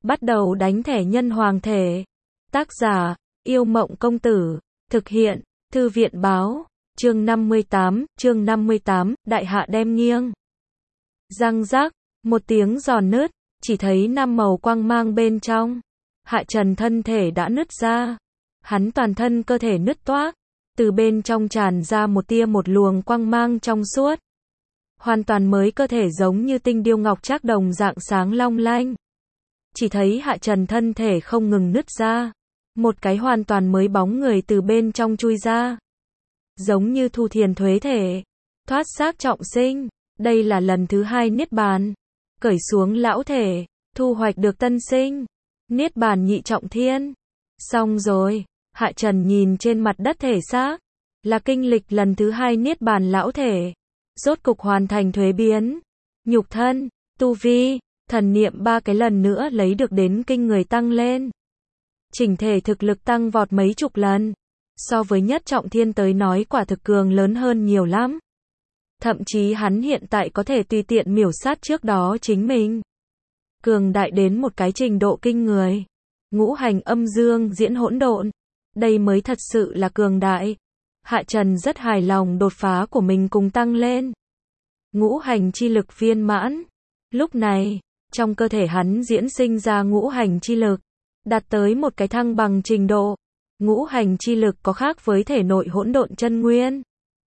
Bắt đầu đánh thẻ nhân hoàng thể. Tác giả, Yêu Mộng Công Tử. Thực hiện, Thư viện Báo. Chương 58, Đại Hạ đem nghiêng. Răng rắc, một tiếng giòn nứt, chỉ thấy 5 màu quang mang bên trong. Hạ Trần thân thể đã nứt ra. Hắn toàn thân cơ thể nứt toác, từ bên trong tràn ra một luồng quang mang trong suốt. Hoàn toàn mới cơ thể giống như tinh điêu ngọc trác đồng dạng sáng long lanh. Chỉ thấy Hạ Trần thân thể không ngừng nứt ra. Một cái hoàn toàn mới bóng người từ bên trong chui ra. Giống như thu thiền thuế thể. Thoát xác trọng sinh. Đây là lần thứ 2 niết bàn. Cởi xuống lão thể. Thu hoạch được tân sinh. Niết bàn nhị trọng thiên. Xong rồi. Hạ Trần nhìn trên mặt đất thể xác. Là kinh lịch lần thứ 2 niết bàn lão thể. Rốt cục hoàn thành thuế biến. Nhục thân, tu vi, thần niệm 3 cái lần nữa lấy được đến kinh người tăng lên. Chỉnh thể thực lực tăng vọt mấy chục lần. So với nhất trọng thiên tới nói quả thực cường lớn hơn nhiều lắm. Thậm chí hắn hiện tại có thể tùy tiện miểu sát trước đó chính mình. Cường đại đến một cái trình độ kinh người. Ngũ hành âm dương diễn hỗn độn. Đây mới thật sự là cường đại. Hạ Trần rất hài lòng đột phá của mình cùng tăng lên. Ngũ hành chi lực viên mãn. Lúc này, trong cơ thể hắn diễn sinh ra ngũ hành chi lực. Đạt tới một cái thăng bằng trình độ. Ngũ hành chi lực có khác với thể nội hỗn độn chân nguyên.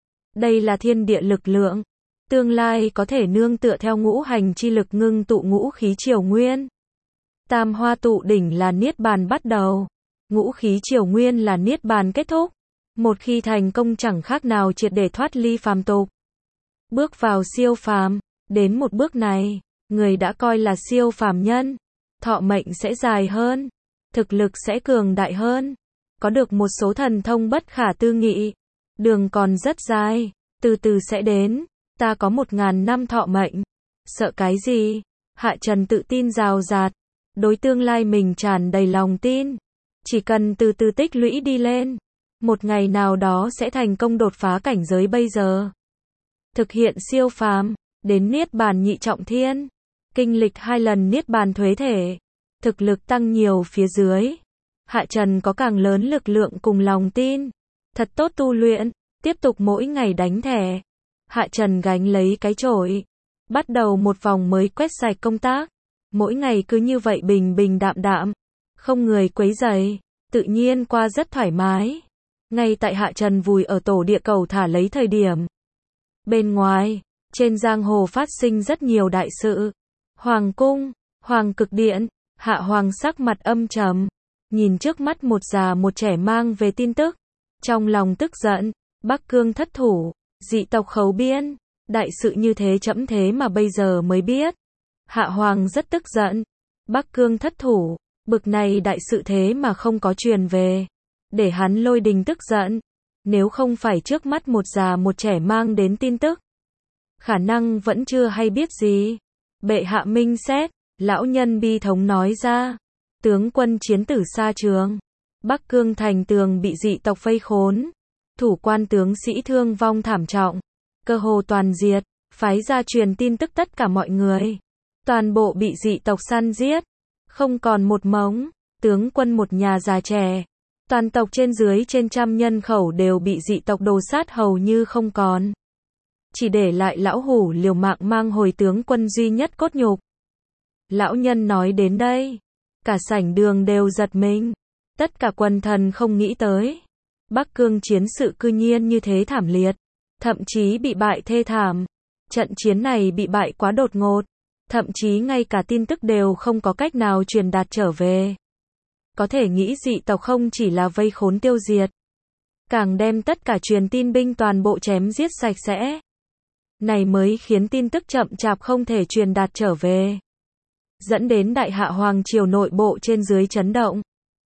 Đây là thiên địa lực lượng. Tương lai có thể nương tựa theo ngũ hành chi lực ngưng tụ ngũ khí triều nguyên. Tam hoa tụ đỉnh là niết bàn bắt đầu. Ngũ khí triều nguyên là niết bàn kết thúc. Một khi thành công chẳng khác nào triệt để thoát ly phàm tục. Bước vào siêu phàm. Đến một bước này, người đã coi là siêu phàm nhân. Thọ mệnh sẽ dài hơn. Thực lực sẽ cường đại hơn. Có được một số thần thông bất khả tư nghị. Đường còn rất dài. Từ từ sẽ đến. Ta có 1000 năm thọ mệnh. Sợ cái gì? Hạ Trần tự tin rào rạt. Đối tương lai mình tràn đầy lòng tin. Chỉ cần từ từ tích lũy đi lên. Một ngày nào đó sẽ thành công đột phá cảnh giới bây giờ. Thực hiện siêu phàm. Đến niết bàn nhị trọng thiên. Kinh lịch 2 lần niết bàn thuế thể. Thực lực tăng nhiều phía dưới. Hạ Trần có càng lớn lực lượng cùng lòng tin. Thật tốt tu luyện. Tiếp tục mỗi ngày đánh thẻ. Hạ Trần gánh lấy cái chổi. Bắt đầu một vòng mới quét sạch công tác. Mỗi ngày cứ như vậy bình bình đạm đạm. Không người quấy rầy. Tự nhiên qua rất thoải mái. Ngay tại Hạ Trần vùi ở tổ địa cầu thả lấy thời điểm. Bên ngoài, trên giang hồ phát sinh rất nhiều đại sự. Hoàng cung, Hoàng Cực Điện, Hạ Hoàng sắc mặt âm trầm. Nhìn trước mắt một già một trẻ mang về tin tức. Trong lòng tức giận, Bắc Cương thất thủ, dị tộc khấu biên. Đại sự như thế chậm thế mà bây giờ mới biết. Hạ Hoàng rất tức giận. Bắc Cương thất thủ, bực này đại sự thế mà không có truyền về. Để hắn lôi đình tức giận. Nếu không phải trước mắt một già một trẻ mang đến tin tức. Khả năng vẫn chưa hay biết gì. Bệ hạ minh xét, lão nhân bi thống nói ra. Tướng quân chiến tử xa trường. Bắc Cương thành tường bị dị tộc vây khốn. Thủ quan tướng sĩ thương vong thảm trọng. Cơ hồ toàn diệt. Phái ra truyền tin tức tất cả mọi người. Toàn bộ bị dị tộc săn giết. Không còn một mống. Tướng quân một nhà già trẻ. Toàn tộc trên dưới trên trăm nhân khẩu đều bị dị tộc đồ sát hầu như không còn. Chỉ để lại lão hủ liều mạng mang hồi tướng quân duy nhất cốt nhục. Lão nhân nói đến đây. Cả sảnh đường đều giật mình. Tất cả quần thần không nghĩ tới. Bắc Cương chiến sự cư nhiên như thế thảm liệt. Thậm chí bị bại thê thảm. Trận chiến này bị bại quá đột ngột. Thậm chí ngay cả tin tức đều không có cách nào truyền đạt trở về. Có thể nghĩ dị tộc không chỉ là vây khốn tiêu diệt. Càng đem tất cả truyền tin binh toàn bộ chém giết sạch sẽ. Này mới khiến tin tức chậm chạp không thể truyền đạt trở về. Dẫn đến Đại Hạ Hoàng triều nội bộ trên dưới chấn động.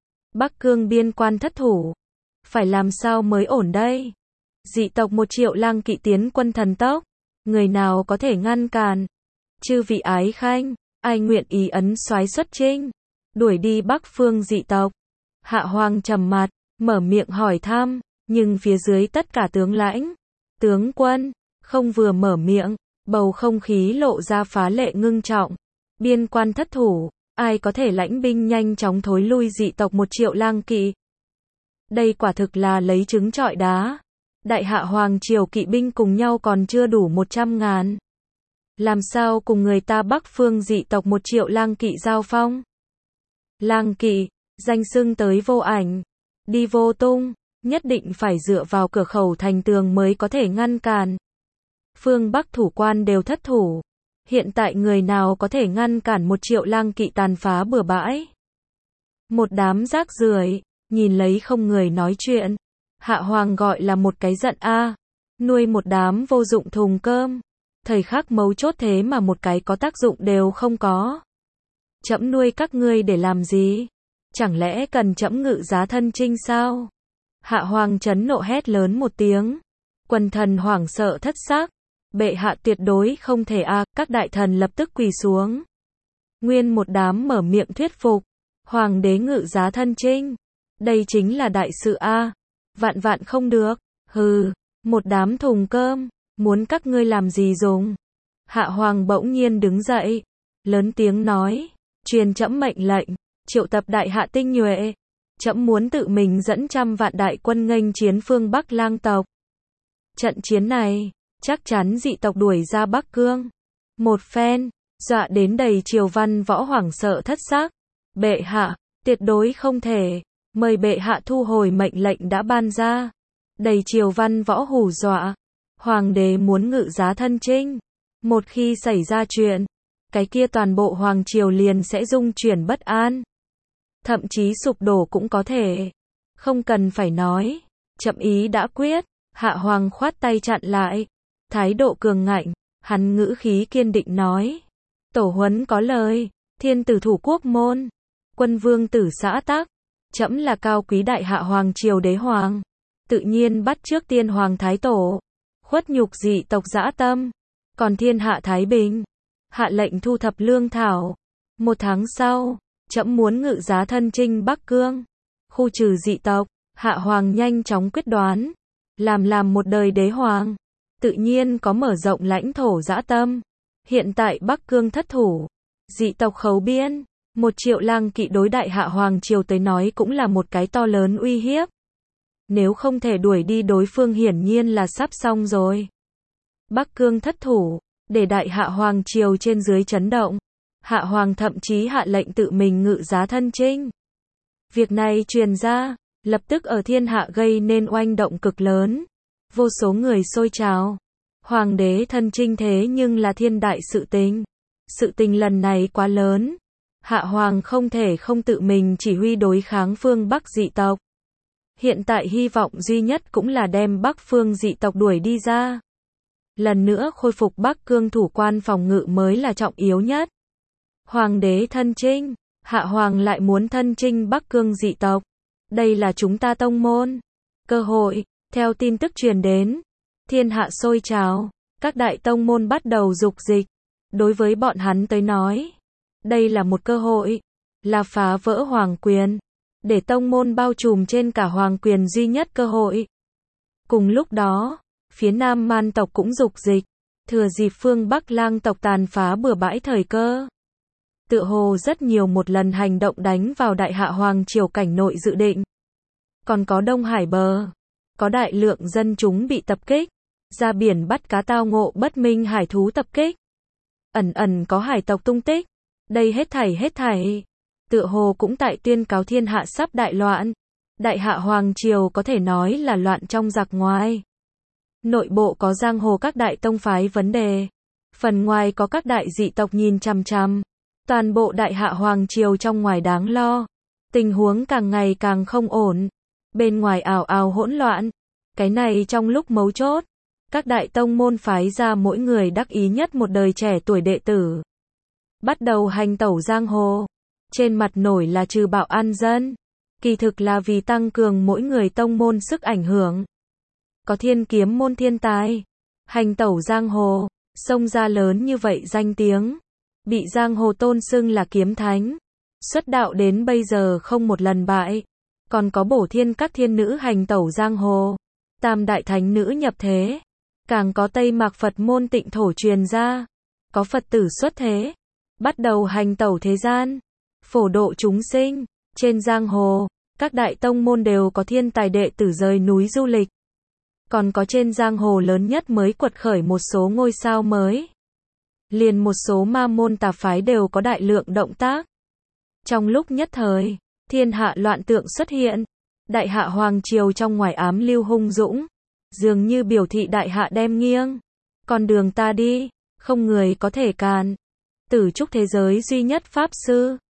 Bắc Cương biên quan thất thủ. Phải làm sao mới ổn đây? Dị tộc 1 triệu lang kỵ tiến quân thần tốc. Người nào có thể ngăn cản? Chư vị ái khanh, ai nguyện ý ấn soái xuất chinh? Đuổi đi Bắc phương dị tộc. Hạ Hoàng trầm mặt, mở miệng hỏi thăm, nhưng phía dưới tất cả tướng lãnh, tướng quân, không vừa mở miệng, bầu không khí lộ ra phá lệ ngưng trọng. Biên quan thất thủ, ai có thể lãnh binh nhanh chóng thối lui dị tộc 1 triệu lang kỵ. Đây quả thực là lấy trứng trọi đá. Đại hạ hoàng triều kỵ binh cùng nhau còn chưa đủ 100.000. Làm sao cùng người ta Bắc phương dị tộc 1 triệu lang kỵ giao phong? Lang kỵ, danh xưng tới vô ảnh, đi vô tung, nhất định phải dựa vào cửa khẩu thành tường mới có thể ngăn cản. Phương Bắc thủ quan đều thất thủ. Hiện tại người nào có thể ngăn cản 1 triệu lang kỵ tàn phá bừa bãi? Một đám rác rưởi, nhìn lấy không người nói chuyện. Hạ hoàng gọi là một cái giận a, nuôi một đám vô dụng thùng cơm. Thời khắc mấu chốt thế mà một cái có tác dụng đều không có. Trẫm nuôi các ngươi để làm gì? Chẳng lẽ cần trẫm ngự giá thân chinh sao? Hạ hoàng chấn nộ hét lớn một tiếng. Quần thần hoảng sợ thất xác. Bệ hạ tuyệt đối không thể a, các đại thần lập tức quỳ xuống. Nguyên một đám mở miệng thuyết phục. Hoàng đế ngự giá thân chinh. Đây chính là đại sự a. Vạn vạn không được. Hừ, một đám thùng cơm, muốn các ngươi làm gì dùng? Hạ hoàng bỗng nhiên đứng dậy, lớn tiếng nói, truyền trẫm mệnh lệnh, triệu tập đại hạ tinh nhuệ. Trẫm muốn tự mình dẫn 100 vạn đại quân nghênh chiến phương Bắc lang tộc. Trận chiến này, chắc chắn dị tộc đuổi ra Bắc Cương. Một phen, dọa đến đầy triều văn võ hoảng sợ thất xác. Bệ hạ, tuyệt đối không thể. Mời bệ hạ thu hồi mệnh lệnh đã ban ra. Đầy triều văn võ hù dọa. Hoàng đế muốn ngự giá thân chinh. Một khi xảy ra chuyện, cái kia toàn bộ hoàng triều liền sẽ rung chuyển bất an. Thậm chí sụp đổ cũng có thể. Không cần phải nói. Chậm ý đã quyết. Hạ hoàng khoát tay chặn lại. Thái độ cường ngạnh. Hắn ngữ khí kiên định nói. Tổ huấn có lời. Thiên tử thủ quốc môn. Quân vương tử xã tắc. Trẫm là cao quý đại hạ hoàng triều đế hoàng. Tự nhiên bắt trước tiên hoàng thái tổ. Khuất nhục dị tộc dã tâm. Còn thiên hạ thái bình. Hạ lệnh thu thập lương thảo. 1 tháng sau, trẫm muốn ngự giá thân chinh Bắc Cương. Khu trừ dị tộc. Hạ hoàng nhanh chóng quyết đoán. Làm một đời đế hoàng. Tự nhiên có mở rộng lãnh thổ dã tâm. Hiện tại Bắc Cương thất thủ. Dị tộc khấu biên. 1 triệu lang kỵ đối đại hạ hoàng triều tới nói cũng là một cái to lớn uy hiếp. Nếu không thể đuổi đi đối phương hiển nhiên là sắp xong rồi. Bắc Cương thất thủ, để đại hạ hoàng triều trên dưới chấn động. Hạ hoàng thậm chí hạ lệnh tự mình ngự giá thân chinh. Việc này truyền ra, lập tức ở thiên hạ gây nên oanh động cực lớn. Vô số người xôi trào. Hoàng đế thân chinh thế nhưng là thiên đại sự tình. Sự tình lần này quá lớn. Hạ hoàng không thể không tự mình chỉ huy đối kháng phương Bắc dị tộc. Hiện tại hy vọng duy nhất cũng là đem Bắc phương dị tộc đuổi đi ra. Lần nữa khôi phục Bắc Cương thủ quan phòng ngự mới là trọng yếu nhất. Hoàng đế thân chinh, hạ hoàng lại muốn thân chinh Bắc Cương dị tộc. Đây là chúng ta tông môn. Cơ hội, theo tin tức truyền đến. Thiên hạ sôi trào, các đại tông môn bắt đầu dục dịch. Đối với bọn hắn tới nói, đây là một cơ hội, là phá vỡ hoàng quyền, để tông môn bao trùm trên cả hoàng quyền duy nhất cơ hội. Cùng lúc đó, phía Nam Man tộc cũng dục dịch, thừa dịp phương Bắc Lang tộc tàn phá bừa bãi thời cơ. Tựa hồ rất nhiều một lần hành động đánh vào đại hạ hoàng triều cảnh nội dự định. Còn có Đông Hải bờ, có đại lượng dân chúng bị tập kích, ra biển bắt cá tao ngộ bất minh hải thú tập kích. Ẩn có hải tộc tung tích. Đây hết thảy, tựa hồ cũng tại tuyên cáo thiên hạ sắp đại loạn. Đại hạ hoàng triều có thể nói là loạn trong giặc ngoài. Nội bộ có giang hồ các đại tông phái vấn đề. Phần ngoài có các đại dị tộc nhìn chằm chằm. Toàn bộ đại hạ hoàng triều trong ngoài đáng lo. Tình huống càng ngày càng không ổn. Bên ngoài ào ào hỗn loạn. Cái này trong lúc mấu chốt. Các đại tông môn phái ra mỗi người đắc ý nhất một đời trẻ tuổi đệ tử. Bắt đầu hành tẩu giang hồ. Trên mặt nổi là trừ bạo an dân. Kỳ thực là vì tăng cường mỗi người tông môn sức ảnh hưởng. Có thiên kiếm môn thiên tài. Hành tẩu giang hồ. Xông ra lớn như vậy danh tiếng. Bị giang hồ tôn xưng là kiếm thánh. Xuất đạo đến bây giờ không một lần bại. Còn có bổ thiên các thiên nữ hành tẩu giang hồ. Tam đại thánh nữ nhập thế. Càng có Tây Mạc Phật môn Tịnh thổ truyền ra. Có Phật tử xuất thế. Bắt đầu hành tẩu thế gian. phổ độ chúng sinh. Trên giang hồ, các đại tông môn đều có thiên tài đệ tử rời núi du lịch. Còn có trên giang hồ lớn nhất mới quật khởi một số ngôi sao mới. Liền một số ma môn tà phái đều có đại lượng động tác. Trong lúc nhất thời, thiên hạ loạn tượng xuất hiện. Đại hạ hoàng triều trong ngoài ám lưu hung dũng, dường như biểu thị đại hạ đem nghiêng. Con đường ta đi, không người có thể cản. Tử trúc thế giới duy nhất pháp sư.